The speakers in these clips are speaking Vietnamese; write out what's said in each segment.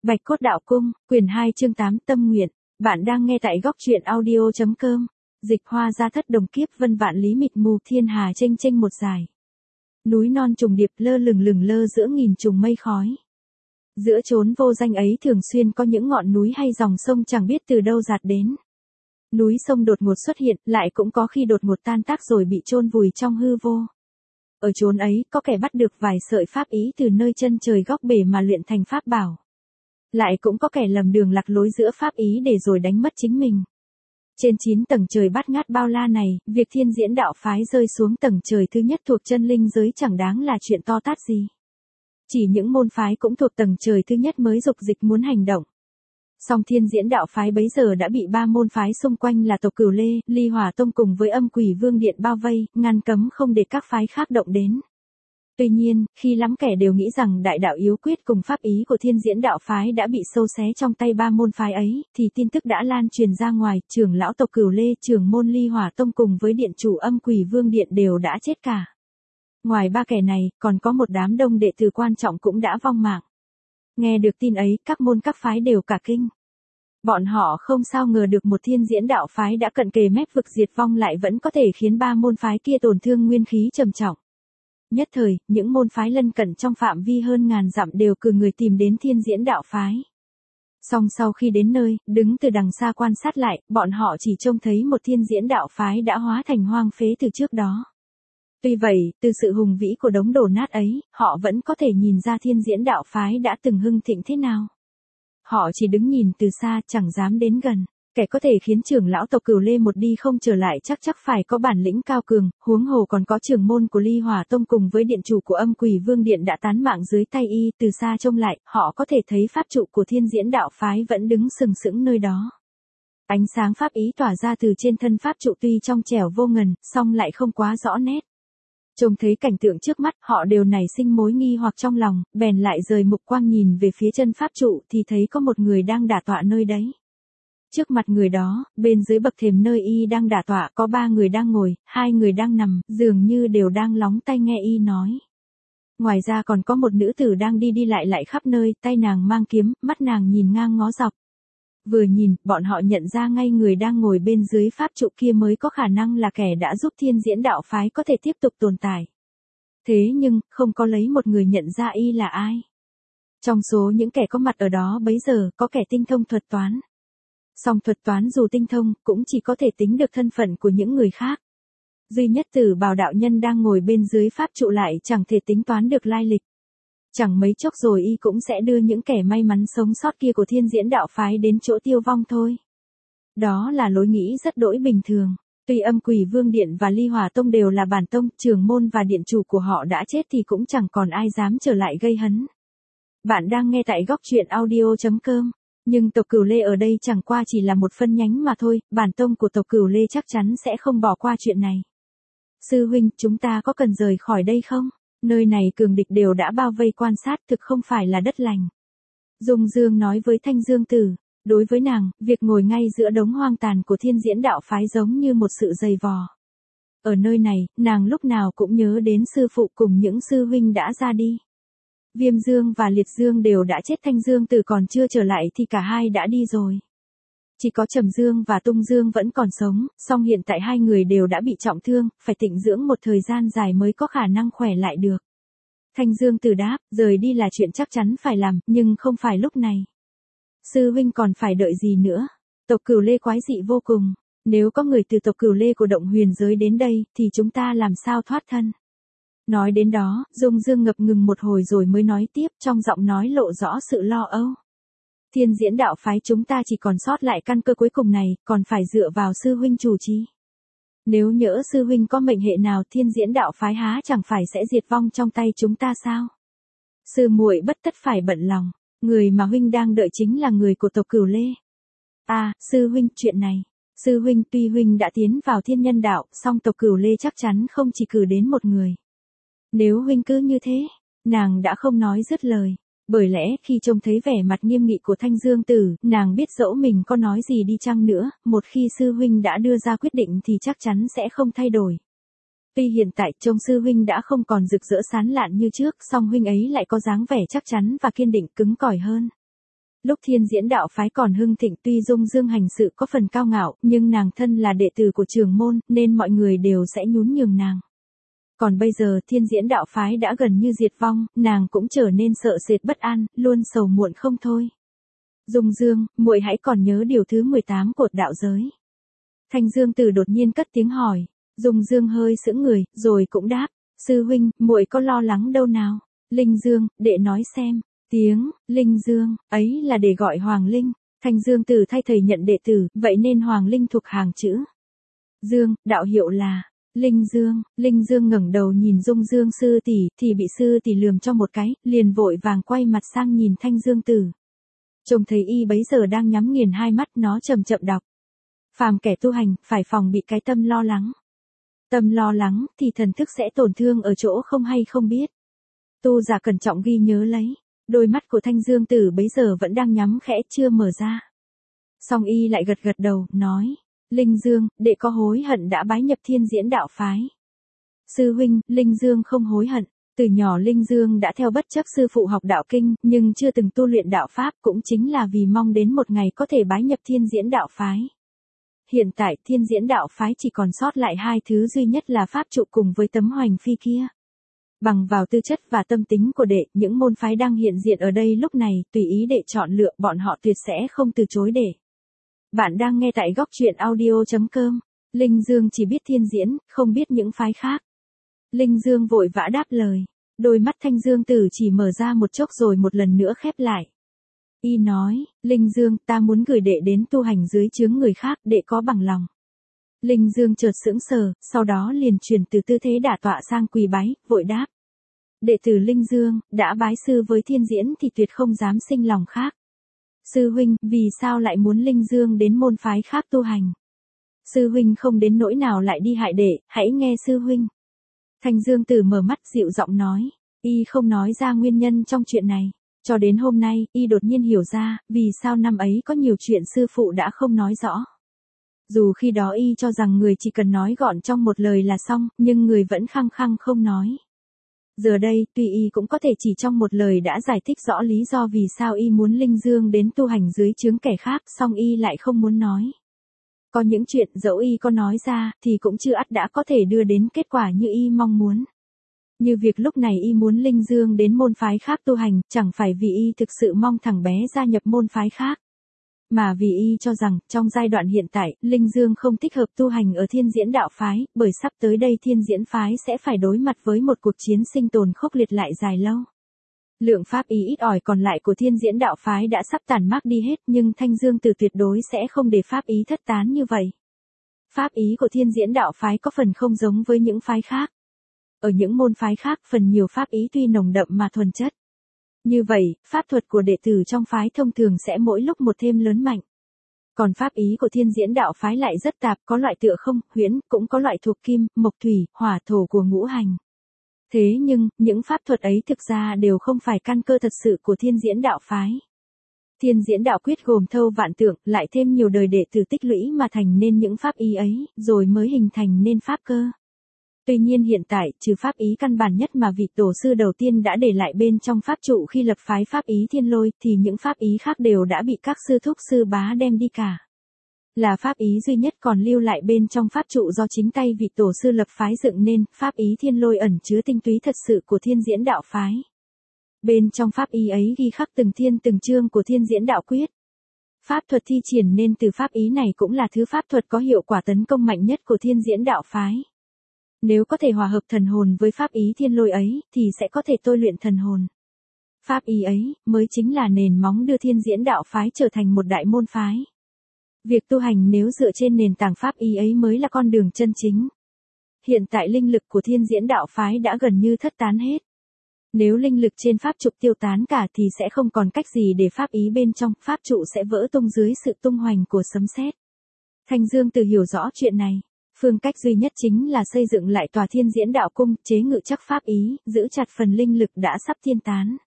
Bạch Cốt Đạo Cung, quyển 2 chương 8 Tâm Nguyện. Bạn đang nghe tại góc truyện audio.com. Dịch Hoa Gia Thất Đồng Kiếp vân vạn lý mịt mù thiên hà chênh chênh một dài. Núi non trùng điệp lơ lửng lơ giữa nghìn trùng mây khói. Giữa chốn vô danh ấy thường xuyên có những ngọn núi hay dòng sông chẳng biết từ đâu dạt đến. Núi sông đột ngột xuất hiện, lại cũng có khi đột ngột tan tác rồi bị chôn vùi trong hư vô. Ở chốn ấy, có kẻ bắt được vài sợi pháp ý từ nơi chân trời góc bể mà luyện thành pháp bảo. Lại cũng có kẻ lầm đường lạc lối giữa pháp ý để rồi đánh mất chính mình. Trên 9 tầng trời bát ngát bao la này, việc Thiên Diễn đạo phái rơi xuống tầng trời thứ nhất thuộc chân linh giới chẳng đáng là chuyện to tát gì. Chỉ những môn phái cũng thuộc tầng trời thứ nhất mới dục dịch muốn hành động. Song Thiên Diễn đạo phái bấy giờ đã bị 3 môn phái xung quanh là tộc Cửu Lê, Ly Hỏa Tông cùng với Âm Quỷ Vương Điện bao vây, ngăn cấm không để các phái khác động đến. Tuy nhiên, khi lắm kẻ đều nghĩ rằng đại đạo yếu quyết cùng pháp ý của Thiên Diễn đạo phái đã bị xâu xé trong tay 3 môn phái ấy, thì tin tức đã lan truyền ra ngoài, trưởng lão tộc Cửu Lê, trưởng môn Ly Hỏa Tông cùng với điện chủ Âm Quỷ Vương Điện đều đã chết cả. Ngoài 3 kẻ này, còn có một đám đông đệ tử quan trọng cũng đã vong mạng. Nghe được tin ấy, các môn các phái đều cả kinh. Bọn họ không sao ngờ được một Thiên Diễn đạo phái đã cận kề mép vực diệt vong lại vẫn có thể khiến 3 môn phái kia tổn thương nguyên khí trầm trọng. Nhất thời, những môn phái lân cận trong phạm vi hơn ngàn dặm đều cử người tìm đến Thiên Diễn đạo phái. Song sau khi đến nơi, đứng từ đằng xa quan sát lại, bọn họ chỉ trông thấy một Thiên Diễn đạo phái đã hóa thành hoang phế từ trước đó. Tuy vậy, từ sự hùng vĩ của đống đổ nát ấy, họ vẫn có thể nhìn ra Thiên Diễn đạo phái đã từng hưng thịnh thế nào. Họ chỉ đứng nhìn từ xa, chẳng dám đến gần. Kẻ có thể khiến trưởng lão tộc Cửu Lê một đi không trở lại chắc phải có bản lĩnh cao cường, huống hồ còn có trưởng môn của Ly Hỏa Tông cùng với điện chủ của Âm Quỷ Vương Điện đã tán mạng dưới tay y, từ xa trông lại, họ có thể thấy pháp trụ của Thiên Diễn đạo phái vẫn đứng sừng sững nơi đó. Ánh sáng pháp ý tỏa ra từ trên thân pháp trụ tuy trong trẻo vô ngần, song lại không quá rõ nét. Trông thấy cảnh tượng trước mắt, họ đều nảy sinh mối nghi hoặc trong lòng, bèn lại rời mục quang nhìn về phía chân pháp trụ thì thấy có một người đang đả tọa nơi đấy. Trước mặt người đó, bên dưới bậc thềm nơi y đang đả tọa có 3 người đang ngồi, 2 người đang nằm, dường như đều đang lóng tai nghe y nói. Ngoài ra còn có một nữ tử đang đi lại khắp nơi, tay nàng mang kiếm, mắt nàng nhìn ngang ngó dọc. Vừa nhìn, bọn họ nhận ra ngay người đang ngồi bên dưới pháp trụ kia mới có khả năng là kẻ đã giúp Thiên Diễn đạo phái có thể tiếp tục tồn tại. Thế nhưng, không có lấy một người nhận ra y là ai. Trong số những kẻ có mặt ở đó bấy giờ, có kẻ tinh thông thuật toán. Song thuật toán dù tinh thông, cũng chỉ có thể tính được thân phận của những người khác. Duy nhất Tử Bào đạo nhân đang ngồi bên dưới pháp trụ lại chẳng thể tính toán được lai lịch. Chẳng mấy chốc rồi y cũng sẽ đưa những kẻ may mắn sống sót kia của Thiên Diễn đạo phái đến chỗ tiêu vong thôi. Đó là lối nghĩ rất đỗi bình thường. Tuy Âm Quỷ Vương Điện và Ly Hỏa Tông đều là bản tông, trưởng môn và điện chủ của họ đã chết thì cũng chẳng còn ai dám trở lại gây hấn. Bạn đang nghe tại góc truyện audio.com. Nhưng tộc Cửu Lê ở đây chẳng qua chỉ là một phân nhánh mà thôi, bản tông của tộc Cửu Lê chắc chắn sẽ không bỏ qua chuyện này. Sư huynh, chúng ta có cần rời khỏi đây không? Nơi này cường địch đều đã bao vây quan sát, thực không phải là đất lành. Dung Dương nói với Thanh Dương Tử, đối với nàng, việc ngồi ngay giữa đống hoang tàn của Thiên Diễn đạo phái giống như một sự dày vò. Ở nơi này, nàng lúc nào cũng nhớ đến sư phụ cùng những sư huynh đã ra đi. Viêm Dương và Liệt Dương đều đã chết, Thanh Dương Tử còn chưa trở lại thì cả hai đã đi rồi. Chỉ có Trầm Dương và Tung Dương vẫn còn sống, song hiện tại hai người đều đã bị trọng thương, phải tịnh dưỡng một thời gian dài mới có khả năng khỏe lại được. Thanh Dương Tử đáp, rời đi là chuyện chắc chắn phải làm, nhưng không phải lúc này. Sư huynh còn phải đợi gì nữa? Tộc Cửu Lê quái dị vô cùng. Nếu có người từ tộc Cửu Lê của Động Huyền giới đến đây, thì chúng ta làm sao thoát thân? Nói đến đó, Dung Dương ngập ngừng một hồi rồi mới nói tiếp, trong giọng nói lộ rõ sự lo âu. Thiên Diễn đạo phái chúng ta chỉ còn sót lại căn cơ cuối cùng này, còn phải dựa vào sư huynh chủ trì. Nếu nhỡ sư huynh có mệnh hệ nào, Thiên Diễn đạo phái há chẳng phải sẽ diệt vong trong tay chúng ta sao? Sư muội bất tất phải bận lòng, người mà huynh đang đợi chính là người của tộc Cửu Lê. À, sư huynh, chuyện này. Sư huynh, tuy huynh đã tiến vào Thiên Nhân đạo, song tộc Cửu Lê chắc chắn không chỉ cử đến một người. Nếu huynh cứ như thế, nàng đã không nói dứt lời. Bởi lẽ khi trông thấy vẻ mặt nghiêm nghị của Thanh Dương Tử, nàng biết dẫu mình có nói gì đi chăng nữa, một khi sư huynh đã đưa ra quyết định thì chắc chắn sẽ không thay đổi. Tuy hiện tại trông sư huynh đã không còn rực rỡ sán lạn như trước, song huynh ấy lại có dáng vẻ chắc chắn và kiên định cứng cỏi hơn. Lúc Thiên Diễn đạo phái còn hưng thịnh, tuy Dung Dương hành sự có phần cao ngạo, nhưng nàng thân là đệ tử của trưởng môn, nên mọi người đều sẽ nhún nhường nàng. Còn bây giờ Thiên Diễn đạo phái đã gần như diệt vong, nàng cũng trở nên sợ sệt bất an, luôn sầu muộn không thôi. Dung Dương, muội hãy còn nhớ điều thứ 18 cột đạo giới. Thanh Dương Tử đột nhiên cất tiếng hỏi. Dung Dương hơi sững người, rồi cũng đáp. Sư huynh, muội có lo lắng đâu nào? Linh Dương, đệ nói xem. Tiếng Linh Dương, ấy là để gọi Hoàng Linh. Thanh Dương Tử thay thầy nhận đệ tử, vậy nên Hoàng Linh thuộc hàng chữ Dương, đạo hiệu là Linh Dương. Linh Dương ngẩng đầu nhìn Dung Dương sư tỷ, thì bị sư tỷ lườm cho một cái, liền vội vàng quay mặt sang nhìn Thanh Dương Tử. Trông thấy y bấy giờ đang nhắm nghiền hai mắt, nó chậm chậm đọc. Phàm kẻ tu hành, phải phòng bị cái tâm lo lắng. Tâm lo lắng, thì thần thức sẽ tổn thương ở chỗ không hay không biết. Tu giả cẩn trọng ghi nhớ lấy. Đôi mắt của Thanh Dương Tử bấy giờ vẫn đang nhắm khẽ, chưa mở ra. Song y lại gật gật đầu, nói. Linh Dương, đệ có hối hận đã bái nhập Thiên Diễn đạo phái? Sư huynh, Linh Dương không hối hận. Từ nhỏ Linh Dương đã theo bất chấp sư phụ học đạo kinh, nhưng chưa từng tu luyện đạo pháp, cũng chính là vì mong đến một ngày có thể bái nhập Thiên Diễn đạo phái. Hiện tại Thiên Diễn đạo phái chỉ còn sót lại hai thứ duy nhất là pháp trụ cùng với tấm hoành phi kia. Bằng vào tư chất và tâm tính của đệ, những môn phái đang hiện diện ở đây lúc này, tùy ý đệ chọn lựa, bọn họ tuyệt sẽ không từ chối đệ. Bạn đang nghe tại góc truyện audio.com. Linh Dương chỉ biết Thiên Diễn, không biết những phái khác. Linh Dương vội vã đáp lời. Đôi mắt Thanh Dương Tử chỉ mở ra một chốc rồi một lần nữa khép lại. Y nói, Linh Dương, ta muốn gửi đệ đến tu hành dưới chướng người khác, đệ có bằng lòng? Linh Dương chợt sững sờ, sau đó liền chuyển từ tư thế đả tọa sang quỳ bái, vội đáp. Đệ tử Linh Dương, đã bái sư với Thiên Diễn thì tuyệt không dám sinh lòng khác. Sư huynh, vì sao lại muốn Linh Dương đến môn phái khác tu hành? Sư huynh không đến nỗi nào lại đi hại đệ, hãy nghe sư huynh. Thanh Dương Tử mở mắt dịu giọng nói, y không nói ra nguyên nhân trong chuyện này. Cho đến hôm nay, y đột nhiên hiểu ra, vì sao năm ấy có nhiều chuyện sư phụ đã không nói rõ. Dù khi đó y cho rằng người chỉ cần nói gọn trong một lời là xong, nhưng người vẫn khăng khăng không nói. Giờ đây, tuy y cũng có thể chỉ trong một lời đã giải thích rõ lý do vì sao y muốn Linh Dương đến tu hành dưới chướng kẻ khác, song y lại không muốn nói. Có những chuyện dẫu y có nói ra, thì cũng chưa ắt đã có thể đưa đến kết quả như y mong muốn. Như việc lúc này y muốn Linh Dương đến môn phái khác tu hành, chẳng phải vì y thực sự mong thằng bé gia nhập môn phái khác. Mà vì y cho rằng, trong giai đoạn hiện tại, Linh Dương không thích hợp tu hành ở Thiên Diễn đạo phái, bởi sắp tới đây Thiên Diễn phái sẽ phải đối mặt với một cuộc chiến sinh tồn khốc liệt lại dài lâu. Lượng pháp ý ít ỏi còn lại của Thiên Diễn đạo phái đã sắp tàn mát đi hết, nhưng Thanh Dương Tử tuyệt đối sẽ không để pháp ý thất tán như vậy. Pháp ý của Thiên Diễn đạo phái có phần không giống với những phái khác. Ở những môn phái khác, phần nhiều pháp ý tuy nồng đậm mà thuần chất. Như vậy, pháp thuật của đệ tử trong phái thông thường sẽ mỗi lúc một thêm lớn mạnh. Còn pháp ý của Thiên Diễn đạo phái lại rất tạp, có loại tựa không, huyễn, cũng có loại thuộc kim, mộc thủy, hỏa thổ của ngũ hành. Thế nhưng, những pháp thuật ấy thực ra đều không phải căn cơ thật sự của Thiên Diễn đạo phái. Thiên Diễn đạo quyết gồm thâu vạn tượng, lại thêm nhiều đời đệ tử tích lũy mà thành nên những pháp ý ấy, rồi mới hình thành nên pháp cơ. Tuy nhiên hiện tại, trừ pháp ý căn bản nhất mà vị tổ sư đầu tiên đã để lại bên trong pháp trụ khi lập phái pháp ý Thiên Lôi, thì những pháp ý khác đều đã bị các sư thúc sư bá đem đi cả. Là pháp ý duy nhất còn lưu lại bên trong pháp trụ do chính tay vị tổ sư lập phái dựng nên, pháp ý Thiên Lôi ẩn chứa tinh túy thật sự của Thiên Diễn đạo phái. Bên trong pháp ý ấy ghi khắc từng thiên từng chương của Thiên Diễn đạo quyết. Pháp thuật thi triển nên từ pháp ý này cũng là thứ pháp thuật có hiệu quả tấn công mạnh nhất của Thiên Diễn đạo phái. Nếu có thể hòa hợp thần hồn với pháp ý Thiên Lôi ấy, thì sẽ có thể tôi luyện thần hồn. Pháp ý ấy, mới chính là nền móng đưa Thiên Diễn đạo phái trở thành một đại môn phái. Việc tu hành nếu dựa trên nền tảng pháp ý ấy mới là con đường chân chính. Hiện tại linh lực của Thiên Diễn đạo phái đã gần như thất tán hết. Nếu linh lực trên pháp trụ tiêu tán cả thì sẽ không còn cách gì để pháp ý bên trong, pháp trụ sẽ vỡ tung dưới sự tung hoành của sấm sét. Thanh Dương Tử hiểu rõ chuyện này. Phương cách duy nhất chính là xây dựng lại tòa Thiên Diễn đạo cung, chế ngự chắc pháp ý, giữ chặt phần linh lực đã sắp thiên tán.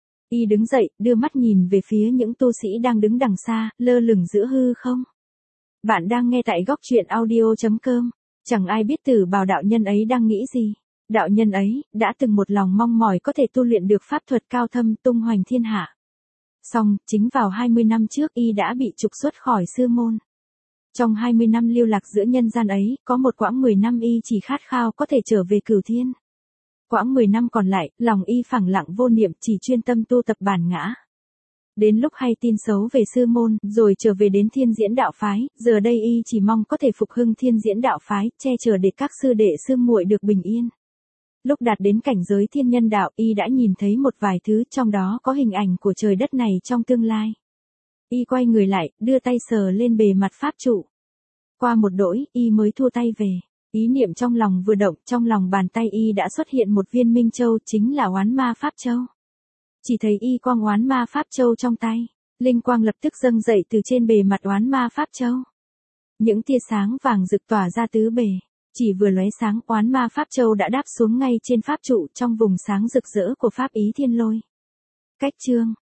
Y đứng dậy, đưa mắt nhìn về phía những tu sĩ đang đứng đằng xa, lơ lửng giữa hư không. Bạn đang nghe tại góc truyện audio.com. Chẳng ai biết Tử Bào đạo nhân ấy đang nghĩ gì. Đạo nhân ấy, đã từng một lòng mong mỏi có thể tu luyện được pháp thuật cao thâm tung hoành thiên hạ. Xong, chính vào 20 năm trước y đã bị trục xuất khỏi sư môn. Trong 20 năm lưu lạc giữa nhân gian ấy, có một quãng 10 năm y chỉ khát khao có thể trở về cửu thiên. Quãng 10 năm còn lại, lòng y phẳng lặng vô niệm, chỉ chuyên tâm tu tập bản ngã. Đến lúc hay tin xấu về sư môn, rồi trở về đến Thiên Diễn đạo phái, giờ đây y chỉ mong có thể phục hưng Thiên Diễn đạo phái, che chở để các sư đệ sư muội được bình yên. Lúc đạt đến cảnh giới thiên nhân đạo, y đã nhìn thấy một vài thứ, trong đó có hình ảnh của trời đất này trong tương lai. Y quay người lại, đưa tay sờ lên bề mặt pháp trụ. Qua một đỗi, y mới thua tay về. Ý niệm trong lòng vừa động, trong lòng bàn tay y đã xuất hiện một viên minh châu, chính là oán ma pháp châu. Chỉ thấy y quang oán ma pháp châu trong tay, linh quang lập tức dâng dậy từ trên bề mặt oán ma pháp châu. Những tia sáng vàng rực tỏa ra tứ bề, chỉ vừa lóe sáng, oán ma pháp châu đã đáp xuống ngay trên pháp trụ trong vùng sáng rực rỡ của pháp ý thiên lôi. Cách chương